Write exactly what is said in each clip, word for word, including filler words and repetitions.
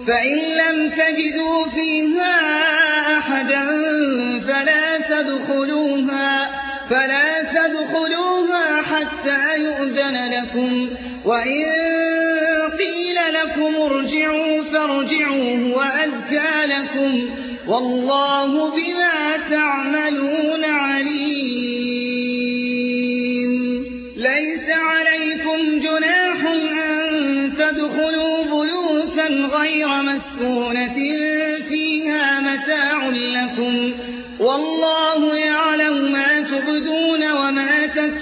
فإن لم تجدوا فيها أحدا فلا تدخلوها, فلا تدخلوها حتى يؤذن لكم وإن قيل لكم ارجعوا فارجعوا هو أزكى لكم والله بما تعملون عليم. ليس عليكم جناح أن تدخلوا بيوتا غير مسكونة فيها متاع لكم والله يعلم ما تبدون وما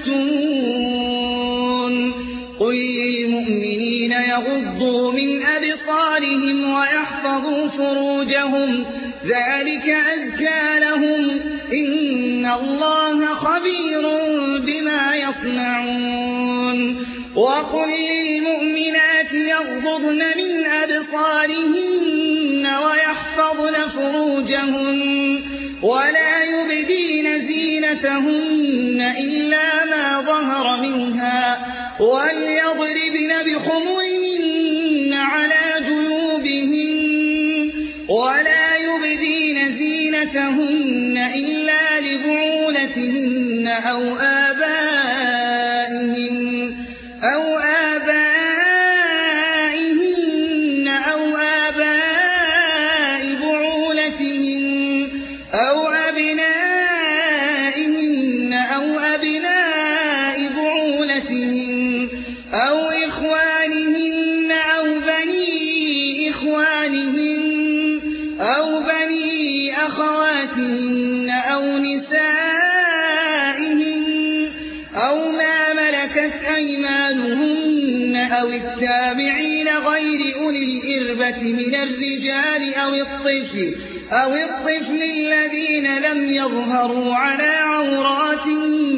تكتمون. قل للمؤمنين يغضوا من أبصارهم ويحفظوا فروجهم ذلك أزكى لهم إن الله خبير بما يصنعون. وقل للمؤمنات يغضضن من أبصارهن ويحفظن فروجهن ولا يبدين زينتهن إلا ما ظهر منها وليضربن بخمرهن على جيوبهن ولا يبدين زينتهن إلا لبعولتهن أو آبائهن أو آبائهن أو آباء بعولتهن أو أبنائهن أو أبناء بعولتهن أو إخوانهن أو بني إخوانهن أو بني أخواتهن أو نسائهن أو ما ملكت أيمانهن أو التابعين غير أولي الإربة من الرجال أو الطفل أو الطفل الذين لم يظهروا على عورات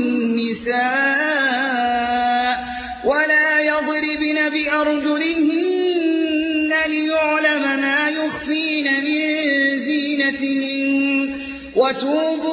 النساء ولا يضربن بأرجلهن ليعلم ما يخفين من زينتهن وتوبوا